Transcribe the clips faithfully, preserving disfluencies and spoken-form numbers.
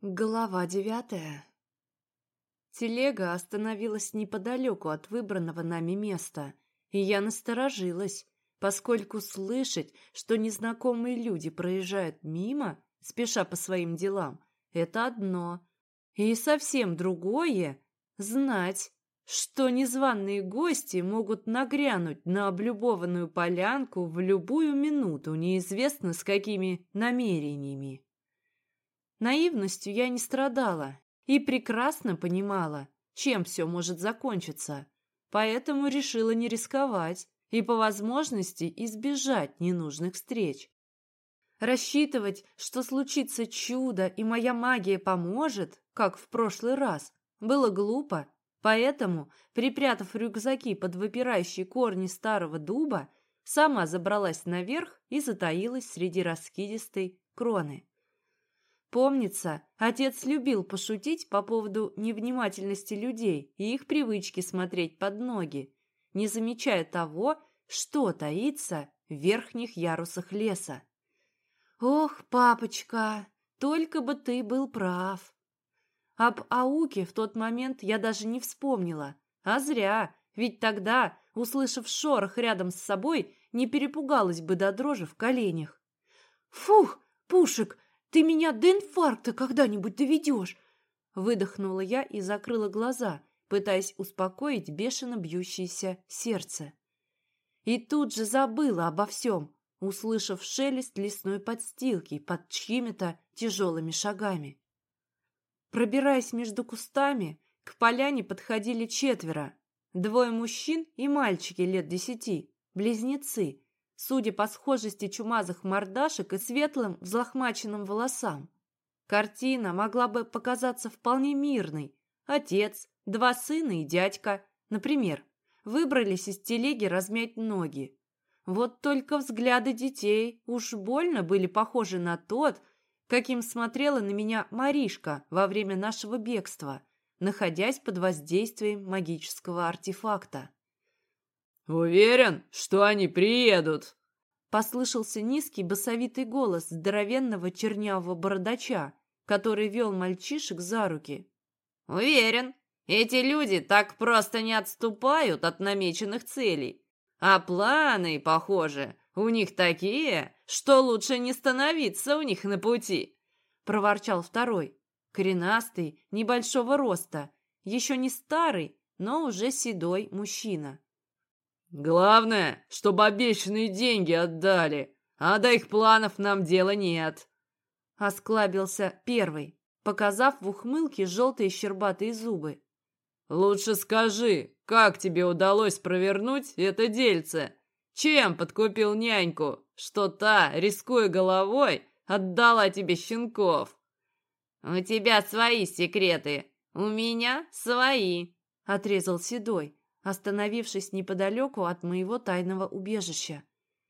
Глава девятая. Телега остановилась неподалеку от выбранного нами места, и я насторожилась, поскольку слышать, что незнакомые люди проезжают мимо, спеша по своим делам, это одно, и совсем другое — знать, что незваные гости могут нагрянуть на облюбованную полянку в любую минуту, неизвестно с какими намерениями. Наивностью я не страдала и прекрасно понимала, чем все может закончиться, поэтому решила не рисковать и по возможности избежать ненужных встреч. Рассчитывать, что случится чудо и моя магия поможет, как в прошлый раз, было глупо, поэтому, припрятав рюкзаки под выпирающие корни старого дуба, сама забралась наверх и затаилась среди раскидистой кроны. Помнится, отец любил пошутить по поводу невнимательности людей и их привычки смотреть под ноги, не замечая того, что таится в верхних ярусах леса. «Ох, папочка, только бы ты был прав!» Об Ауке в тот момент я даже не вспомнила, а зря, ведь тогда, услышав шорох рядом с собой, не перепугалась бы до дрожи в коленях. «Фух, Пушек! Ты меня до инфаркта когда-нибудь доведешь!» Выдохнула я и закрыла глаза, пытаясь успокоить бешено бьющееся сердце. И тут же забыла обо всем, услышав шелест лесной подстилки под чьими-то тяжелыми шагами. Пробираясь между кустами, к поляне подходили четверо. Двое мужчин и мальчики лет десяти, близнецы, судя по схожести чумазых мордашек и светлым взлохмаченным волосам. Картина могла бы показаться вполне мирной. Отец, два сына и дядька, например, выбрались из телеги размять ноги. Вот только взгляды детей уж больно были похожи на тот, каким смотрела на меня Маришка во время нашего бегства, находясь под воздействием магического артефакта. «Уверен, что они приедут?» Послышался низкий басовитый голос здоровенного чернявого бородача, который вел мальчишек за руки. «Уверен, эти люди так просто не отступают от намеченных целей. А планы, похоже, у них такие, что лучше не становиться у них на пути», — проворчал второй, коренастый, небольшого роста, еще не старый, но уже седой мужчина. «Главное, чтобы обещанные деньги отдали, а до их планов нам дела нет», — осклабился первый, показав в ухмылке желтые щербатые зубы. «Лучше скажи, как тебе удалось провернуть это дельце? Чем подкупил няньку, что та, рискуя головой, отдала тебе щенков?» «У тебя свои секреты, у меня свои», — отрезал седой, остановившись неподалеку от моего тайного убежища.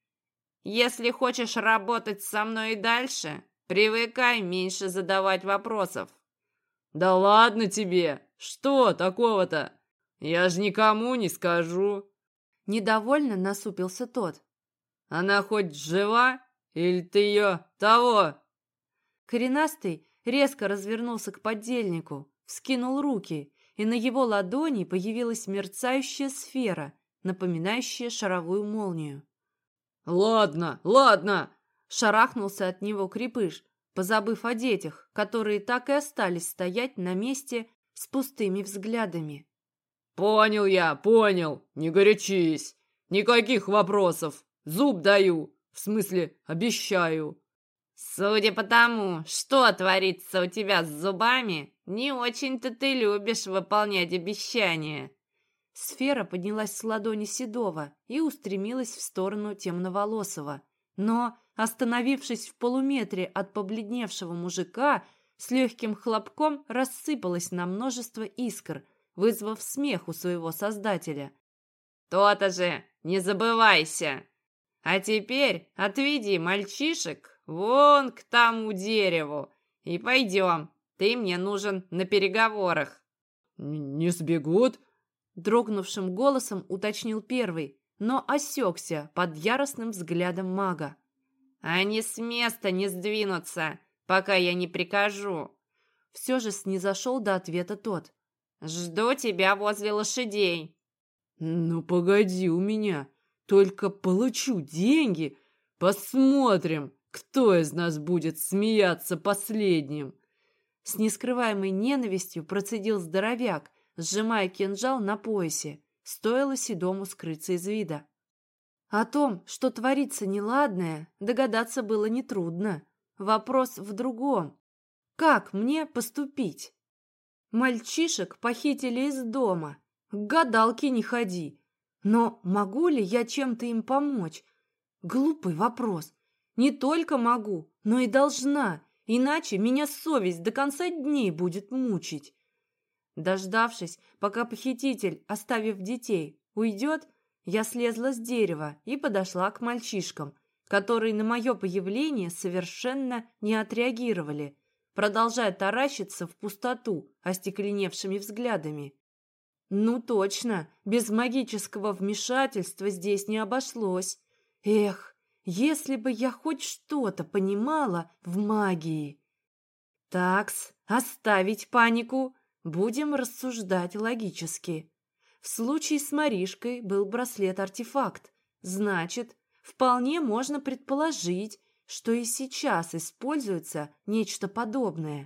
«Если хочешь работать со мной и дальше, привыкай меньше задавать вопросов». «Да ладно тебе! Что такого-то? Я же никому не скажу!» Недовольно насупился тот. «Она хоть жива? Или ты ее того?» Коренастый резко развернулся к подельнику, вскинул руки, и на его ладони появилась мерцающая сфера, напоминающая шаровую молнию. «Ладно, ладно!» — шарахнулся от него крепыш, позабыв о детях, которые так и остались стоять на месте с пустыми взглядами. «Понял я, понял, не горячись, никаких вопросов, зуб даю, в смысле обещаю». «Судя по тому, что творится у тебя с зубами, не очень-то ты любишь выполнять обещания». Сфера поднялась с ладони Седова и устремилась в сторону темноволосого, но, остановившись в полуметре от побледневшего мужика, с легким хлопком рассыпалась на множество искр, вызвав смех у своего создателя. «То-то же, не забывайся! А теперь отведи мальчишек вон к тому дереву и пойдем, ты мне нужен на переговорах». «Не сбегут?» — дрогнувшим голосом уточнил первый, но осекся под яростным взглядом мага. «Они с места не сдвинутся, пока я не прикажу». Все же снизошел до ответа тот. «Жду тебя возле лошадей». «Ну, погоди у меня. Только получу деньги. Посмотрим, кто из нас будет смеяться последним». С нескрываемой ненавистью процедил здоровяк, сжимая кинжал на поясе. Стоило Седому скрыться из вида. О том, что творится неладное, догадаться было нетрудно. Вопрос в другом. Как мне поступить? Мальчишек похитили из дома. К гадалке не ходи. Но могу ли я чем-то им помочь? Глупый вопрос. Не только могу, но и должна, иначе меня совесть до конца дней будет мучить. Дождавшись, пока похититель, оставив детей, уйдет, я слезла с дерева и подошла к мальчишкам, которые на мое появление совершенно не отреагировали, продолжая таращиться в пустоту остекленевшими взглядами. Ну точно, без магического вмешательства здесь не обошлось. Эх, если бы я хоть что-то понимала в магии. Такс, оставить панику. Будем рассуждать логически. В случае с Маришкой был браслет-артефакт. Значит, вполне можно предположить, что и сейчас используется нечто подобное.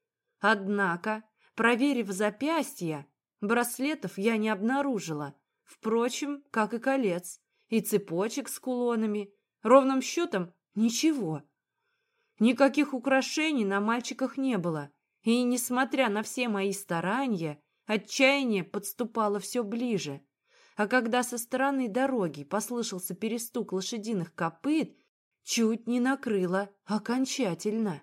Однако, проверив запястья, браслетов я не обнаружила. Впрочем, как и колец, и цепочек с кулонами. Ровным счетом ничего. Никаких украшений на мальчиках не было. И, несмотря на все мои старания, отчаяние подступало все ближе. А когда со стороны дороги послышался перестук лошадиных копыт, чуть не накрыло окончательно.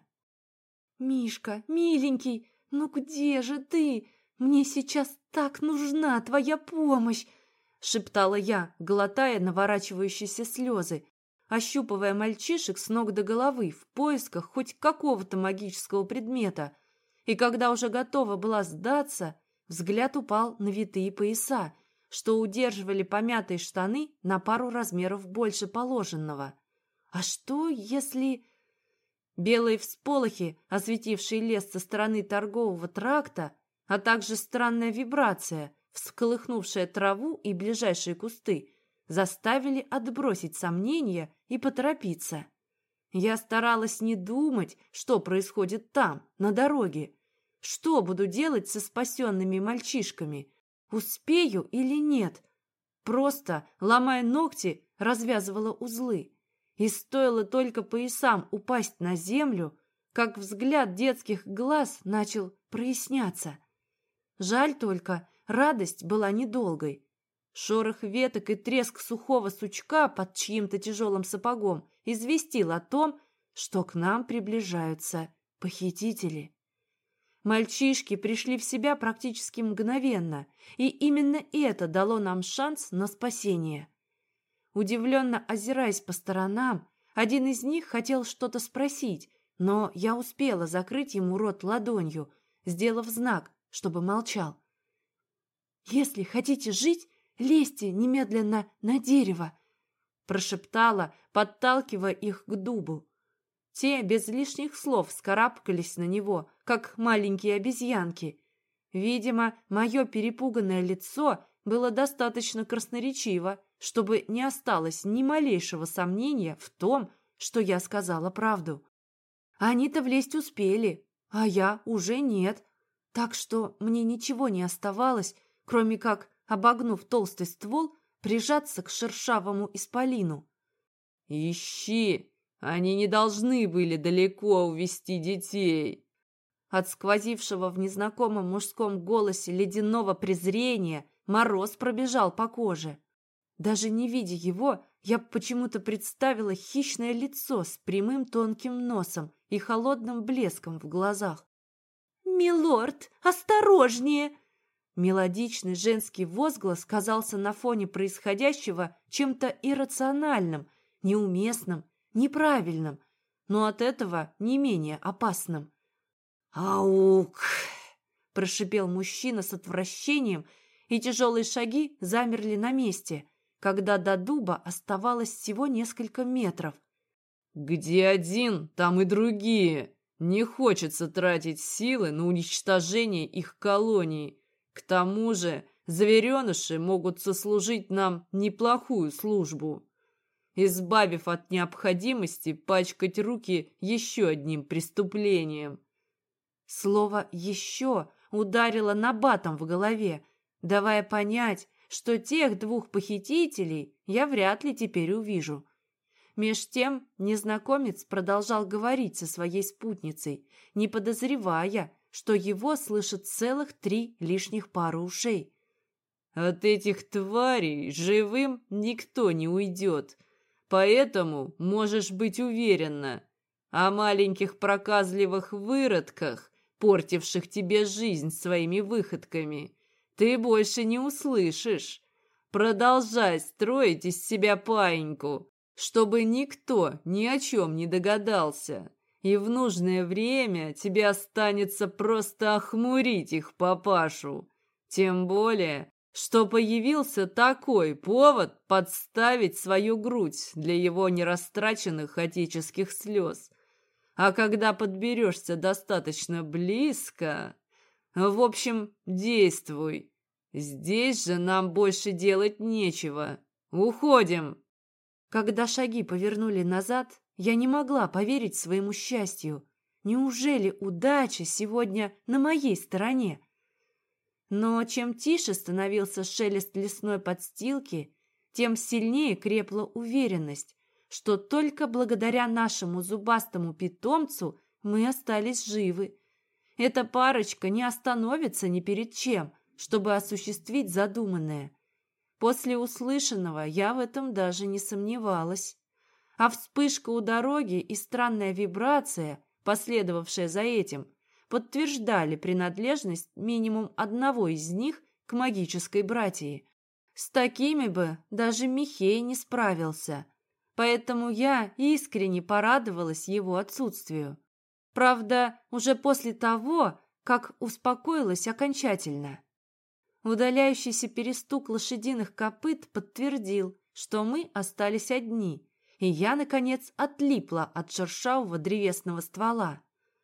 «Мишка, миленький, ну где же ты? Мне сейчас так нужна твоя помощь!» — шептала я, глотая наворачивающиеся слезы, ощупывая мальчишек с ног до головы в поисках хоть какого-то магического предмета. И когда уже готова была сдаться, взгляд упал на витые пояса, что удерживали помятые штаны на пару размеров больше положенного. А что, если... Белые всполохи, осветившие лес со стороны торгового тракта, а также странная вибрация, всколыхнувшая траву и ближайшие кусты, заставили отбросить сомнения и поторопиться. Я старалась не думать, что происходит там, на дороге. Что буду делать со спасенными мальчишками? Успею или нет? Просто, ломая ногти, развязывала узлы. И стоило только поясам упасть на землю, как взгляд детских глаз начал проясняться. Жаль только, радость была недолгой. Шорох веток и треск сухого сучка под чьим-то тяжелым сапогом известил о том, что к нам приближаются похитители. Мальчишки пришли в себя практически мгновенно, и именно это дало нам шанс на спасение. Удивленно озираясь по сторонам, один из них хотел что-то спросить, но я успела закрыть ему рот ладонью, сделав знак, чтобы молчал. «Если хотите жить, лезьте немедленно на дерево», прошептала, подталкивая их к дубу. Те без лишних слов вскарабкались на него, как маленькие обезьянки. Видимо, мое перепуганное лицо было достаточно красноречиво, чтобы не осталось ни малейшего сомнения в том, что я сказала правду. Они-то влезть успели, а я уже нет, так что мне ничего не оставалось, кроме как, обогнув толстый ствол, прижаться к шершавому исполину. «Ищи! Они не должны были далеко увести детей!» От сквозившего в незнакомом мужском голосе ледяного презрения мороз пробежал по коже. Даже не видя его, я почему-то представила хищное лицо с прямым тонким носом и холодным блеском в глазах. «Милорд, осторожнее!» Мелодичный женский возглас казался на фоне происходящего чем-то иррациональным, неуместным, неправильным, но от этого не менее опасным. «Аук!» – прошипел мужчина с отвращением, и тяжелые шаги замерли на месте, когда до дуба оставалось всего несколько метров. «Где один, там и другие. Не хочется тратить силы на уничтожение их колонии. К тому же звереныши могут сослужить нам неплохую службу, избавив от необходимости пачкать руки еще одним преступлением». Слово «еще» ударило набатом в голове, давая понять, что тех двух похитителей я вряд ли теперь увижу. Меж тем незнакомец продолжал говорить со своей спутницей, не подозревая, что его слышат целых три лишних пары ушей. «От этих тварей живым никто не уйдет, поэтому можешь быть уверена, о маленьких проказливых выродках, портивших тебе жизнь своими выходками, ты больше не услышишь. Продолжай строить из себя паиньку, чтобы никто ни о чем не догадался, и в нужное время тебе останется просто охмурить их папашу. Тем более, что появился такой повод подставить свою грудь для его нерастраченных отеческих слез. А когда подберешься достаточно близко... В общем, действуй. Здесь же нам больше делать нечего. Уходим!» Когда шаги повернули назад, я не могла поверить своему счастью. Неужели удача сегодня на моей стороне? Но чем тише становился шелест лесной подстилки, тем сильнее крепла уверенность, что только благодаря нашему зубастому питомцу мы остались живы. Эта парочка не остановится ни перед чем, чтобы осуществить задуманное. После услышанного я в этом даже не сомневалась. А вспышка у дороги и странная вибрация, последовавшая за этим, подтверждали принадлежность минимум одного из них к магической братии. С такими бы даже Михей не справился, поэтому я искренне порадовалась его отсутствию. Правда, уже после того, как успокоилась окончательно. Удаляющийся перестук лошадиных копыт подтвердил, что мы остались одни, и я, наконец, отлипла от шершавого древесного ствола.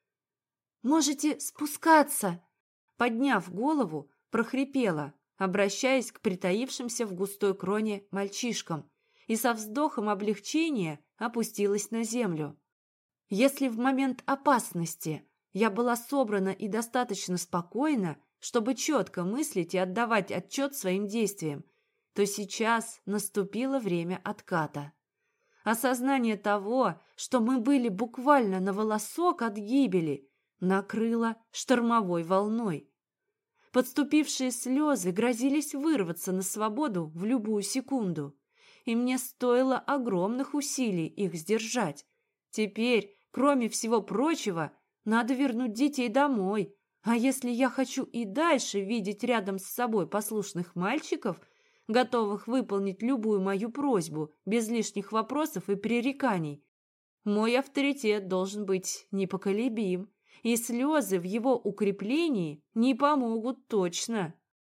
«Можете спускаться!» Подняв голову, прохрипела, обращаясь к притаившимся в густой кроне мальчишкам, и со вздохом облегчения опустилась на землю. Если в момент опасности я была собрана и достаточно спокойна, чтобы четко мыслить и отдавать отчет своим действиям, то сейчас наступило время отката. Осознание того, что мы были буквально на волосок от гибели, накрыло штормовой волной. Подступившие слезы грозились вырваться на свободу в любую секунду, и мне стоило огромных усилий их сдержать. Теперь, кроме всего прочего, надо вернуть детей домой. А если я хочу и дальше видеть рядом с собой послушных мальчиков, готовых выполнить любую мою просьбу без лишних вопросов и пререканий, мой авторитет должен быть непоколебим, и слезы в его укреплении не помогут точно.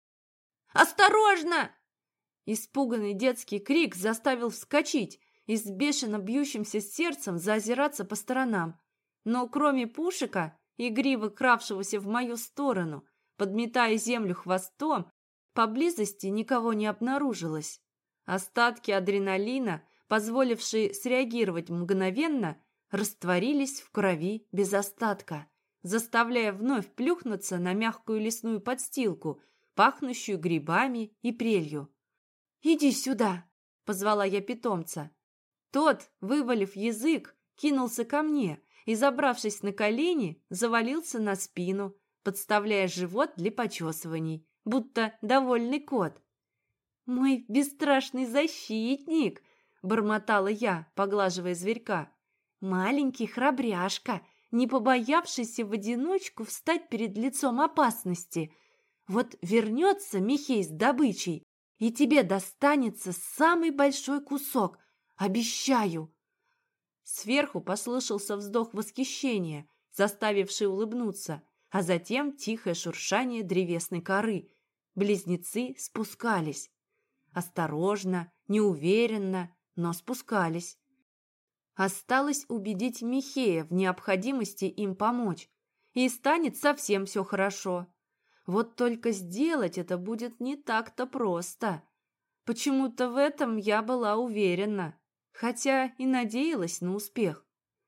«Осторожно!» Испуганный детский крик заставил вскочить и с бешено бьющимся сердцем заозираться по сторонам. Но кроме Пушика, игриво кравшегося в мою сторону, подметая землю хвостом, поблизости никого не обнаружилось. Остатки адреналина, позволившие среагировать мгновенно, растворились в крови без остатка, заставляя вновь плюхнуться на мягкую лесную подстилку, пахнущую грибами и прелью. «Иди сюда!» — позвала я питомца. Тот, вывалив язык, кинулся ко мне и, забравшись на колени, завалился на спину, подставляя живот для почесываний, будто довольный кот. «Мой бесстрашный защитник!» — бормотала я, поглаживая зверька. «Маленький храбряшка, не побоявшийся в одиночку встать перед лицом опасности. Вот вернется Михей с добычей, и тебе достанется самый большой кусок, обещаю!» Сверху послышался вздох восхищения, заставивший улыбнуться, а затем тихое шуршание древесной коры. Близнецы спускались. Осторожно, неуверенно, но спускались. Осталось убедить Михея в необходимости им помочь, и станет совсем все хорошо. Вот только сделать это будет не так-то просто. Почему-то в этом я была уверена, хотя и надеялась на успех.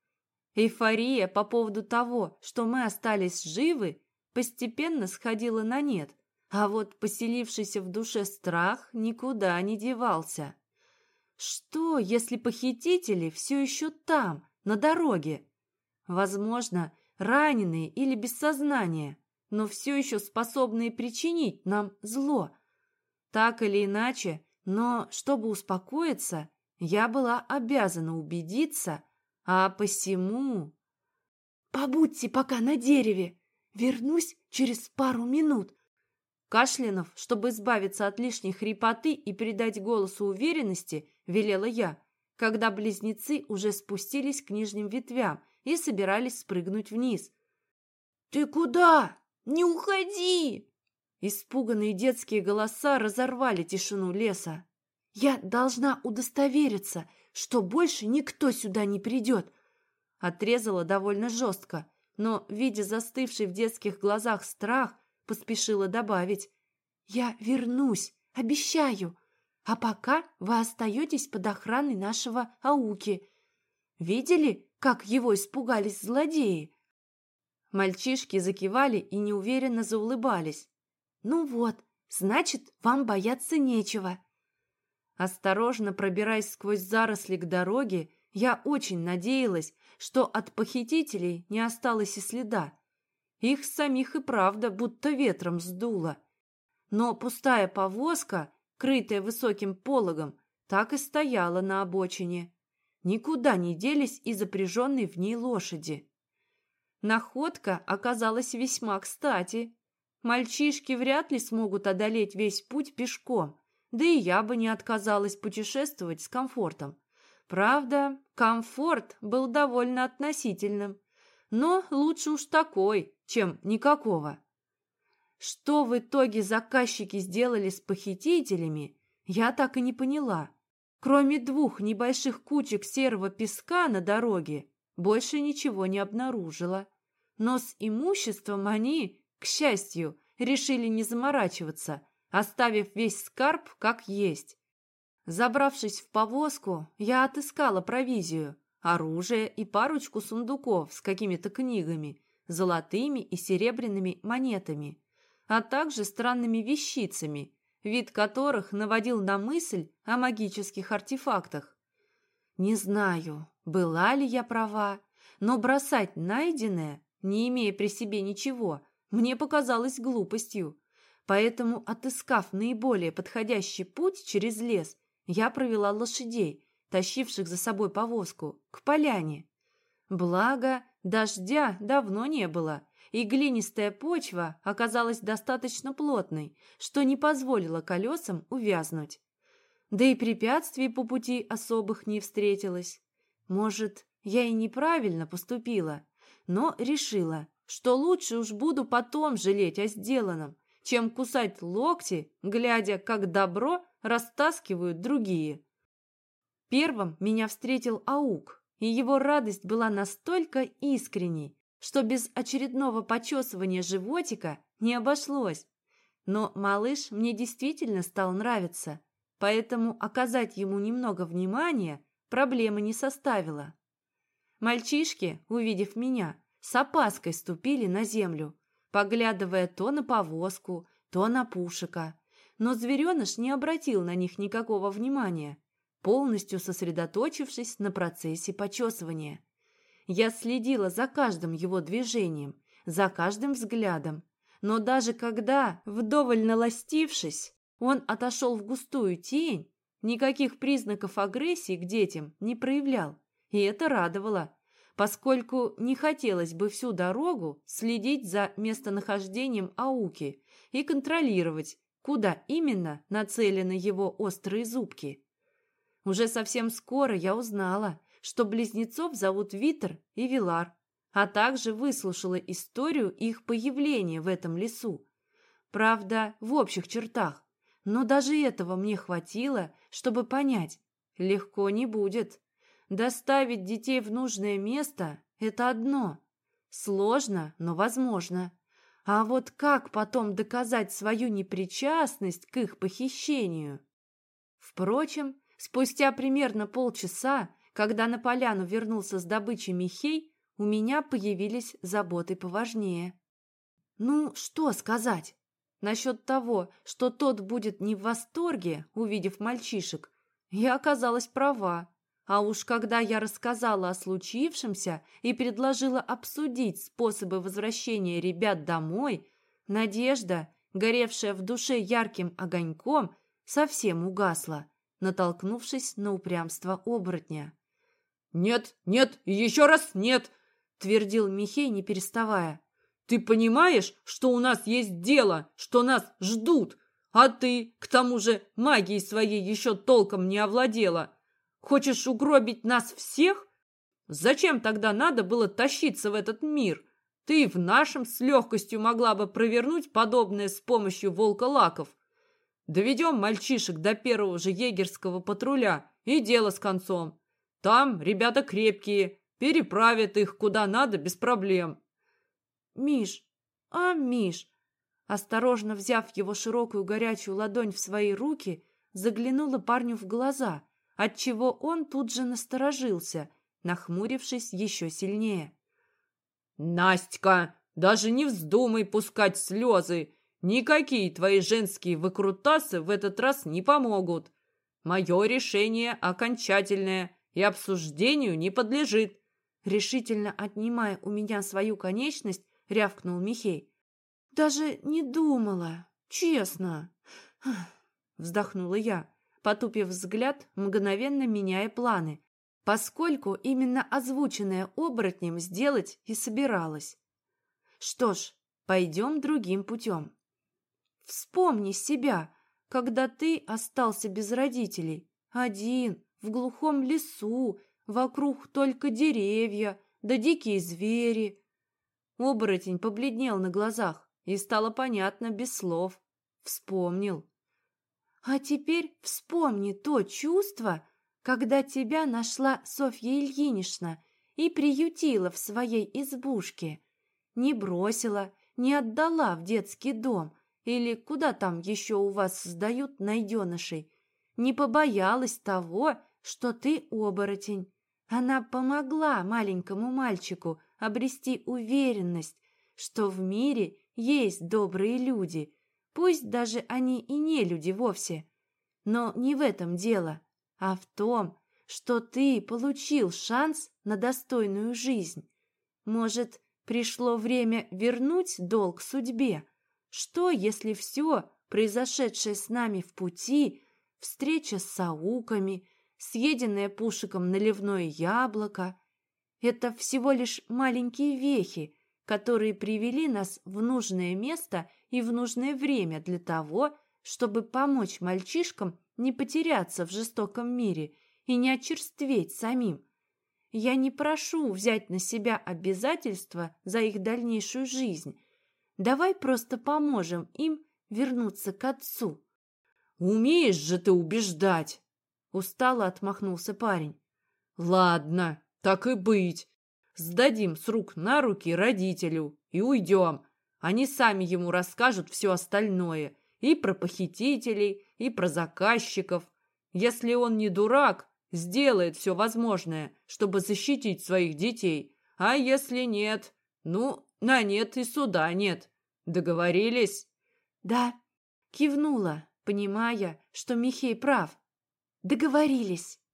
Эйфория по поводу того, что мы остались живы, постепенно сходила на нет, а вот поселившийся в душе страх никуда не девался. Что, если похитители все еще там, на дороге? Возможно, раненые или без сознания, но все еще способные причинить нам зло. Так или иначе, но чтобы успокоиться, я была обязана убедиться, а посему... «Побудьте пока на дереве, вернусь через пару минут». Кашлянув, чтобы избавиться от лишней хрипоты и придать голосу уверенности, велела я, когда близнецы уже спустились к нижним ветвям и собирались спрыгнуть вниз. «Ты куда? Не уходи!» Испуганные детские голоса разорвали тишину леса. «Я должна удостовериться, что больше никто сюда не придет», отрезала довольно жестко, но, видя застывший в детских глазах страх, поспешила добавить: «Я вернусь, обещаю, а пока вы остаетесь под охраной нашего Ауки. Видели, как его испугались злодеи?» Мальчишки закивали и неуверенно заулыбались. «Ну вот, значит, вам бояться нечего». Осторожно пробираясь сквозь заросли к дороге, я очень надеялась, что от похитителей не осталось и следа. Их самих и правда будто ветром сдуло. Но пустая повозка, крытая высоким пологом, так и стояла на обочине. Никуда не делись и запряженные в ней лошади. Находка оказалась весьма кстати. Мальчишки вряд ли смогут одолеть весь путь пешком, да и я бы не отказалась путешествовать с комфортом. Правда, комфорт был довольно относительным, но лучше уж такой, чем никакого. Что в итоге заказчики сделали с похитителями, я так и не поняла. Кроме двух небольших кучек серого песка на дороге, больше ничего не обнаружила. Но с имуществом они, к счастью, решили не заморачиваться, оставив весь скарб как есть. Забравшись в повозку, я отыскала провизию, оружие и парочку сундуков с какими-то книгами, золотыми и серебряными монетами, а также странными вещицами, вид которых наводил на мысль о магических артефактах. Не знаю, была ли я права, но бросать найденное, не имея при себе ничего, мне показалось глупостью. Поэтому, отыскав наиболее подходящий путь через лес, я провела лошадей, тащивших за собой повозку, к поляне. Благо, дождя давно не было, и глинистая почва оказалась достаточно плотной, что не позволило колесам увязнуть. Да и препятствий по пути особых не встретилось. Может, я и неправильно поступила, но решила, что лучше уж буду потом жалеть о сделанном, чем кусать локти, глядя, как добро растаскивают другие. Первым меня встретил Аук, и его радость была настолько искренней, что без очередного почесывания животика не обошлось. Но малыш мне действительно стал нравиться, поэтому оказать ему немного внимания проблемы не составило. Мальчишки, увидев меня, с опаской ступили на землю, поглядывая то на повозку, то на Пушика. Но звереныш не обратил на них никакого внимания, полностью сосредоточившись на процессе почесывания. Я следила за каждым его движением, за каждым взглядом, но даже когда, вдоволь наластившись, он отошел в густую тень, никаких признаков агрессии к детям не проявлял, и это радовало, поскольку не хотелось бы всю дорогу следить за местонахождением Ауки и контролировать, куда именно нацелены его острые зубки. Уже совсем скоро я узнала, что близнецов зовут Витер и Вилар, а также выслушала историю их появления в этом лесу. Правда, в общих чертах, но даже этого мне хватило, чтобы понять, легко не будет. Доставить детей в нужное место – это одно. Сложно, но возможно. А вот как потом доказать свою непричастность к их похищению? Впрочем, спустя примерно полчаса, когда на поляну вернулся с добычей Михей, у меня появились заботы поважнее. Ну, что сказать? Насчет того, что тот будет не в восторге, увидев мальчишек, я оказалась права. А уж когда я рассказала о случившемся и предложила обсудить способы возвращения ребят домой, надежда, горевшая в душе ярким огоньком, совсем угасла, натолкнувшись на упрямство оборотня. «Нет, нет и еще раз нет!» — твердил Михей, не переставая. «Ты понимаешь, что у нас есть дело, что нас ждут, а ты, к тому же, магией своей еще толком не овладела. Хочешь угробить нас всех? Зачем тогда надо было тащиться в этот мир? Ты и в нашем с легкостью могла бы провернуть подобное с помощью волколаков. Доведем мальчишек до первого же егерского патруля, и дело с концом. Там ребята крепкие, переправят их куда надо без проблем». «Миш, а, Миш!» Осторожно взяв его широкую горячую ладонь в свои руки, заглянула парню в глаза, отчего он тут же насторожился, нахмурившись еще сильнее. «Настя, даже не вздумай пускать слезы. Никакие твои женские выкрутасы в этот раз не помогут. Мое решение окончательное и обсуждению не подлежит». Решительно отнимая у меня свою конечность, рявкнул Михей. «Даже не думала, честно!» Вздохнула я, потупив взгляд, мгновенно меняя планы, поскольку именно озвученное оборотнем сделать и собиралась. Что ж, пойдем другим путем. Вспомни себя, когда ты остался без родителей, один, в глухом лесу, вокруг только деревья, да дикие звери. Оборотень побледнел на глазах, и стало понятно без слов. Вспомнил. А теперь вспомни то чувство, когда тебя нашла Софья Ильинична и приютила в своей избушке. Не бросила, не отдала в детский дом или куда там еще у вас сдают найденышей. Не побоялась того, что ты оборотень. Она помогла маленькому мальчику обрести уверенность, что в мире есть добрые люди, пусть даже они и не люди вовсе. Но не в этом дело, а в том, что ты получил шанс на достойную жизнь. Может, пришло время вернуть долг судьбе? Что, если все, произошедшее с нами в пути, встреча с сауками, съеденное Пушиком наливное яблоко, это всего лишь маленькие вехи, которые привели нас в нужное место и в нужное время для того, чтобы помочь мальчишкам не потеряться в жестоком мире и не очерстветь самим. Я не прошу взять на себя обязательства за их дальнейшую жизнь. Давай просто поможем им вернуться к отцу. «Умеешь же ты убеждать!» Устало отмахнулся парень. «Ладно, так и быть. Сдадим с рук на руки родителю и уйдем. Они сами ему расскажут все остальное. И про похитителей, и про заказчиков. Если он не дурак, сделает все возможное, чтобы защитить своих детей. А если нет, ну, на нет и суда нет. Договорились?» «Да», кивнула, понимая, что Михей прав. «Договорились».